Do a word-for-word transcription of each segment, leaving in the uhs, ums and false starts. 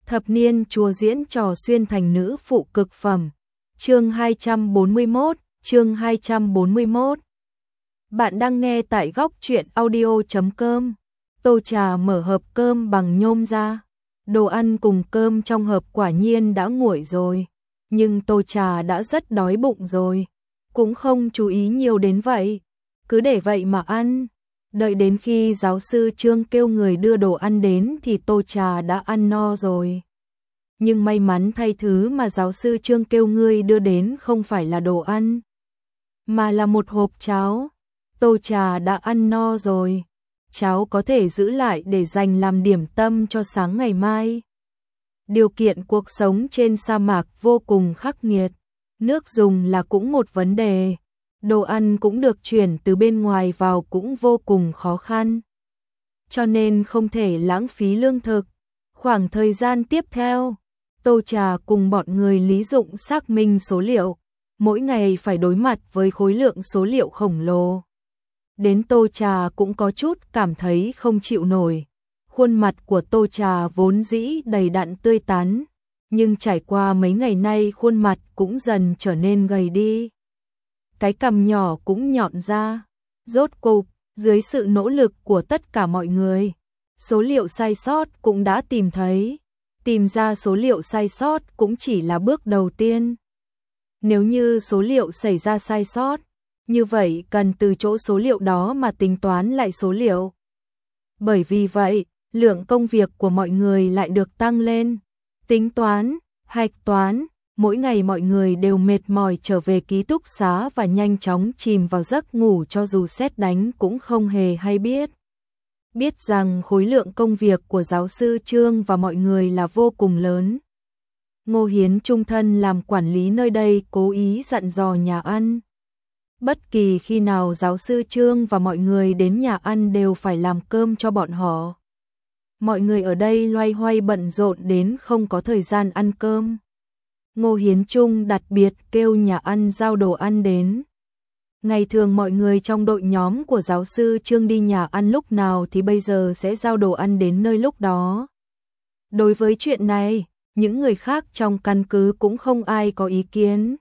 Thập niên chúa diễn trò xuyên thành nữ phụ cực phẩm. Chương hai trăm bốn mươi mốt, chương hai trăm bốn mươi mốt. Bạn đang nghe tại góc truyện audio chấm com. Tô trà mở hộp cơm bằng nhôm ra. Đồ ăn cùng cơm trong hộp quả nhiên đã nguội rồi, nhưng Tô trà đã rất đói bụng rồi, cũng không chú ý nhiều đến vậy, cứ để vậy mà ăn. Đợi đến khi giáo sư Trương kêu người đưa đồ ăn đến thì Tô trà đã ăn no rồi. Nhưng may mắn thay, thứ mà giáo sư Trương kêu người đưa đến không phải là đồ ăn, mà là một hộp cháo. Tô trà đã ăn no rồi, cháo có thể giữ lại để dành làm điểm tâm cho sáng ngày mai. Điều kiện cuộc sống trên sa mạc vô cùng khắc nghiệt, nước dùng là cũng một vấn đề, đồ ăn cũng được chuyển từ bên ngoài vào cũng vô cùng khó khăn. Cho nên không thể lãng phí lương thực. Khoảng thời gian tiếp theo, Tô trà cùng bọn người Lý Dụng xác minh số liệu, mỗi ngày phải đối mặt với khối lượng số liệu khổng lồ. Đến Tô trà cũng có chút cảm thấy không chịu nổi. Khuôn mặt của Tô trà vốn dĩ đầy đặn tươi tắn, nhưng trải qua mấy ngày nay khuôn mặt cũng dần trở nên gầy đi. Cái cằm nhỏ cũng nhọn ra. Rốt cục, dưới sự nỗ lực của tất cả mọi người, số liệu sai sót cũng đã tìm thấy. Tìm ra số liệu sai sót cũng chỉ là bước đầu tiên. Nếu như số liệu xảy ra sai sót, như vậy cần từ chỗ số liệu đó mà tính toán lại số liệu. Bởi vì vậy, lượng công việc của mọi người lại được tăng lên. Tính toán, hạch toán, mỗi ngày mọi người đều mệt mỏi trở về ký túc xá và nhanh chóng chìm vào giấc ngủ, cho dù sét đánh cũng không hề hay biết. Biết rằng khối lượng công việc của giáo sư Trương và mọi người là vô cùng lớn. Ngô Hiến trung thân làm quản lý nơi đây cố ý dặn dò nhà ăn. Bất kỳ khi nào giáo sư Trương và mọi người đến nhà ăn đều phải làm cơm cho bọn họ. Mọi người ở đây loay hoay bận rộn đến không có thời gian ăn cơm. Ngô Hiến Trung đặc biệt kêu nhà ăn giao đồ ăn đến. Ngày thường mọi người trong đội nhóm của giáo sư Trương đi nhà ăn lúc nào thì bây giờ sẽ giao đồ ăn đến nơi lúc đó. Đối với chuyện này, những người khác trong căn cứ cũng không ai có ý kiến.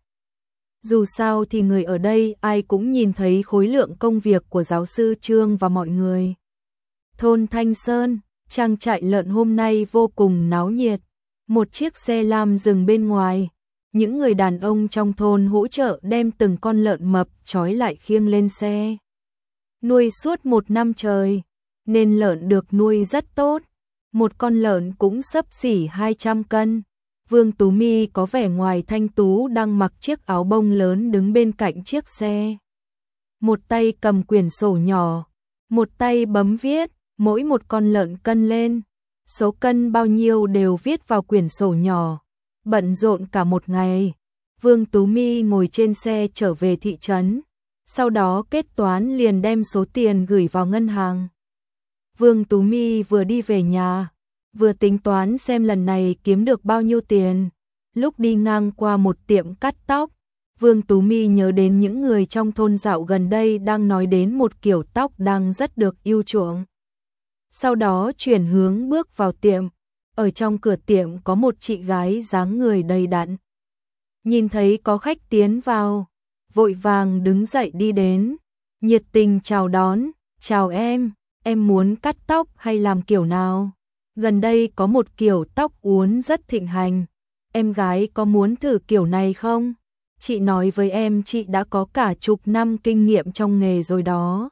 Dù sao thì người ở đây ai cũng nhìn thấy khối lượng công việc của giáo sư Trương và mọi người. Thôn Thanh Sơn, trang trại lợn hôm nay vô cùng náo nhiệt. Một chiếc xe lam dừng bên ngoài. Những người đàn ông trong thôn hỗ trợ đem từng con lợn mập trói lại khiêng lên xe. Nuôi suốt một năm trời, nên lợn được nuôi rất tốt. Một con lợn cũng xấp xỉ hai trăm cân. Vương Tú My có vẻ ngoài thanh tú đang mặc chiếc áo bông lớn đứng bên cạnh chiếc xe. Một tay cầm quyển sổ nhỏ, một tay bấm viết, mỗi một con lợn cân lên. Số cân bao nhiêu đều viết vào quyển sổ nhỏ. Bận rộn cả một ngày, Vương Tú My ngồi trên xe trở về thị trấn, sau đó kết toán liền đem số tiền gửi vào ngân hàng. Vương Tú My vừa đi về nhà, vừa tính toán xem lần này kiếm được bao nhiêu tiền. Lúc đi ngang qua một tiệm cắt tóc, Vương Tú My nhớ đến những người trong thôn dạo gần đây đang nói đến một kiểu tóc đang rất được yêu chuộng. Sau đó chuyển hướng bước vào tiệm. Ở trong cửa tiệm có một chị gái dáng người đầy đặn. Nhìn thấy có khách tiến vào, vội vàng đứng dậy đi đến, nhiệt tình chào đón. Chào em, em muốn cắt tóc hay làm kiểu nào? Gần đây có một kiểu tóc uốn rất thịnh hành, em gái có muốn thử kiểu này không? Chị nói với em chị đã có cả chục năm kinh nghiệm trong nghề rồi đó.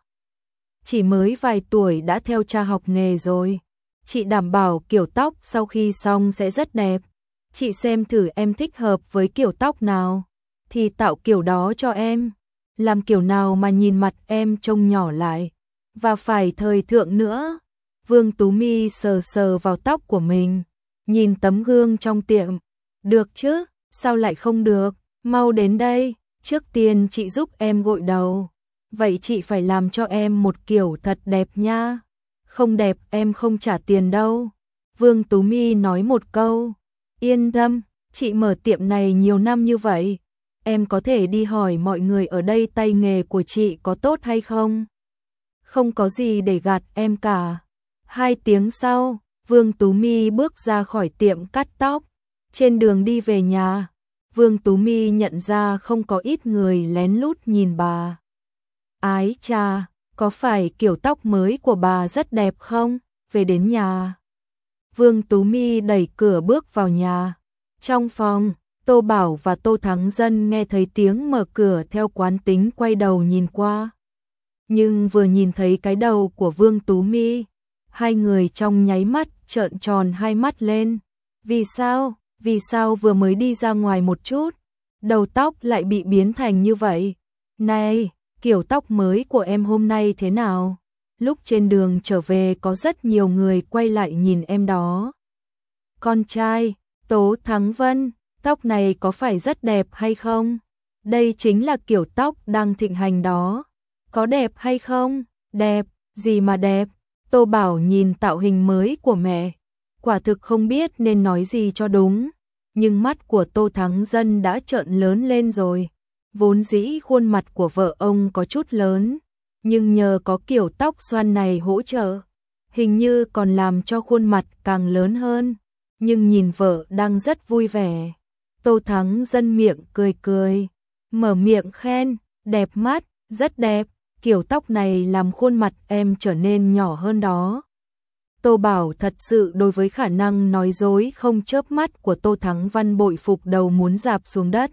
Chỉ mới vài tuổi đã theo cha học nghề rồi. Chị đảm bảo kiểu tóc sau khi xong sẽ rất đẹp. Chị xem thử em thích hợp với kiểu tóc nào, thì tạo kiểu đó cho em. Làm kiểu nào mà nhìn mặt em trông nhỏ lại, và phải thời thượng nữa. Vương Tú My sờ sờ vào tóc của mình, nhìn tấm gương trong tiệm. Được chứ, sao lại không được, mau đến đây, trước tiên chị giúp em gội đầu. Vậy chị phải làm cho em một kiểu thật đẹp nha. Không đẹp em không trả tiền đâu. Vương Tú My nói một câu. Yên tâm, chị mở tiệm này nhiều năm như vậy. Em có thể đi hỏi mọi người ở đây tay nghề của chị có tốt hay không. Không có gì để gạt em cả. Hai tiếng sau, Vương Tú My bước ra khỏi tiệm cắt tóc, trên đường đi về nhà, Vương Tú My nhận ra không có ít người lén lút nhìn bà. Ái chà, có phải kiểu tóc mới của bà rất đẹp không? Về đến nhà, Vương Tú My đẩy cửa bước vào nhà. Trong phòng, Tô Bảo và Tô Thắng Dân nghe thấy tiếng mở cửa theo quán tính quay đầu nhìn qua. Nhưng vừa nhìn thấy cái đầu của Vương Tú My, hai người trong nháy mắt trợn tròn hai mắt lên. Vì sao? Vì sao vừa mới đi ra ngoài một chút, đầu tóc lại bị biến thành như vậy? Này, kiểu tóc mới của em hôm nay thế nào? Lúc trên đường trở về có rất nhiều người quay lại nhìn em đó. Con trai, Tố Thắng Vân, tóc này có phải rất đẹp hay không? Đây chính là kiểu tóc đang thịnh hành đó. Có đẹp hay không? Đẹp, gì mà đẹp? Tô Bảo nhìn tạo hình mới của mẹ, quả thực không biết nên nói gì cho đúng. Nhưng mắt của Tô Thắng Dân đã trợn lớn lên rồi. Vốn dĩ khuôn mặt của vợ ông có chút lớn, nhưng nhờ có kiểu tóc xoăn này hỗ trợ, hình như còn làm cho khuôn mặt càng lớn hơn. Nhưng nhìn vợ đang rất vui vẻ, Tô Thắng Dân miệng cười cười, mở miệng khen, đẹp mắt, rất đẹp, kiểu tóc này làm khuôn mặt em trở nên nhỏ hơn đó. Tô Bảo thật sự đối với khả năng nói dối không chớp mắt của Tô Thắng Văn bội phục đầu muốn rạp xuống đất.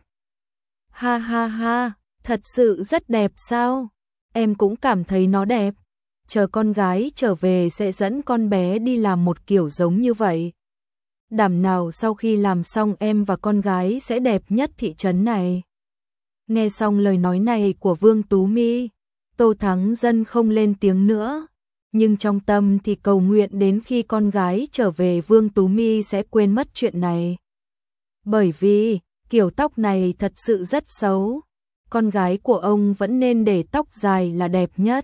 Ha ha ha, thật sự rất đẹp sao? Em cũng cảm thấy nó đẹp. Chờ con gái trở về sẽ dẫn con bé đi làm một kiểu giống như vậy. Đảm nào sau khi làm xong em và con gái sẽ đẹp nhất thị trấn này. Nghe xong lời nói này của Vương Tú My, Tô Thắng Dân không lên tiếng nữa. Nhưng trong tâm thì cầu nguyện đến khi con gái trở về Vương Tú My sẽ quên mất chuyện này. Bởi vì, kiểu tóc này thật sự rất xấu. Con gái của ông vẫn nên để tóc dài là đẹp nhất.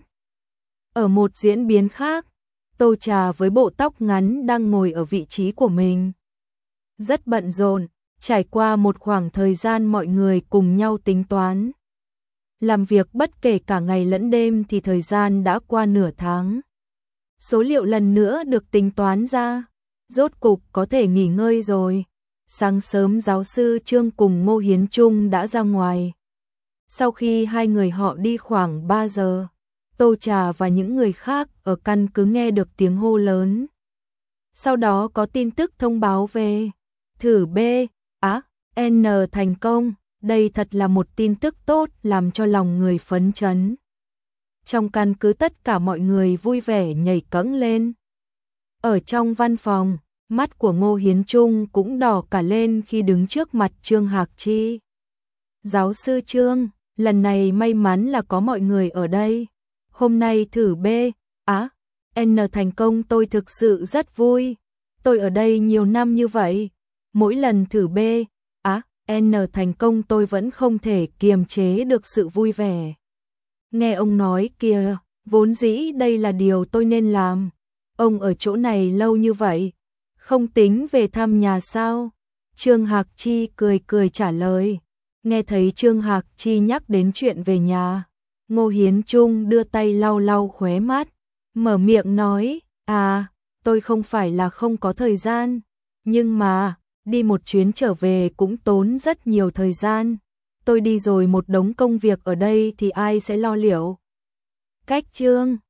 Ở một diễn biến khác, Tô Trà với bộ tóc ngắn đang ngồi ở vị trí của mình. Rất bận rộn, trải qua một khoảng thời gian mọi người cùng nhau tính toán. Làm việc bất kể cả ngày lẫn đêm thì thời gian đã qua nửa tháng. Số liệu lần nữa được tính toán ra, rốt cục có thể nghỉ ngơi rồi. Sáng sớm giáo sư Trương cùng Ngô Hiến Trung đã ra ngoài. Sau khi hai người họ đi khoảng ba giờ, Tô Trà và những người khác ở căn cứ nghe được tiếng hô lớn. Sau đó có tin tức thông báo về thử B, A, N thành công. Đây thật là một tin tức tốt làm cho lòng người phấn chấn. Trong căn cứ tất cả mọi người vui vẻ nhảy cẫng lên. Ở trong văn phòng, mắt của Ngô Hiến Trung cũng đỏ cả lên khi đứng trước mặt Trương Hạc Chi. Giáo sư Trương, lần này may mắn là có mọi người ở đây. Hôm nay thử B, A, N thành công tôi thực sự rất vui. Tôi ở đây nhiều năm như vậy. Mỗi lần thử B, A, N thành công tôi vẫn không thể kiềm chế được sự vui vẻ. Nghe ông nói kìa, vốn dĩ đây là điều tôi nên làm. Ông ở chỗ này lâu như vậy, không tính về thăm nhà sao? Trương Hạc Chi cười cười trả lời. Nghe thấy Trương Hạc Chi nhắc đến chuyện về nhà, Ngô Hiến Trung đưa tay lau lau khóe mắt, mở miệng nói, à, tôi không phải là không có thời gian, nhưng mà, đi một chuyến trở về cũng tốn rất nhiều thời gian. Tôi đi rồi một đống công việc ở đây thì ai sẽ lo liệu? Cách Trương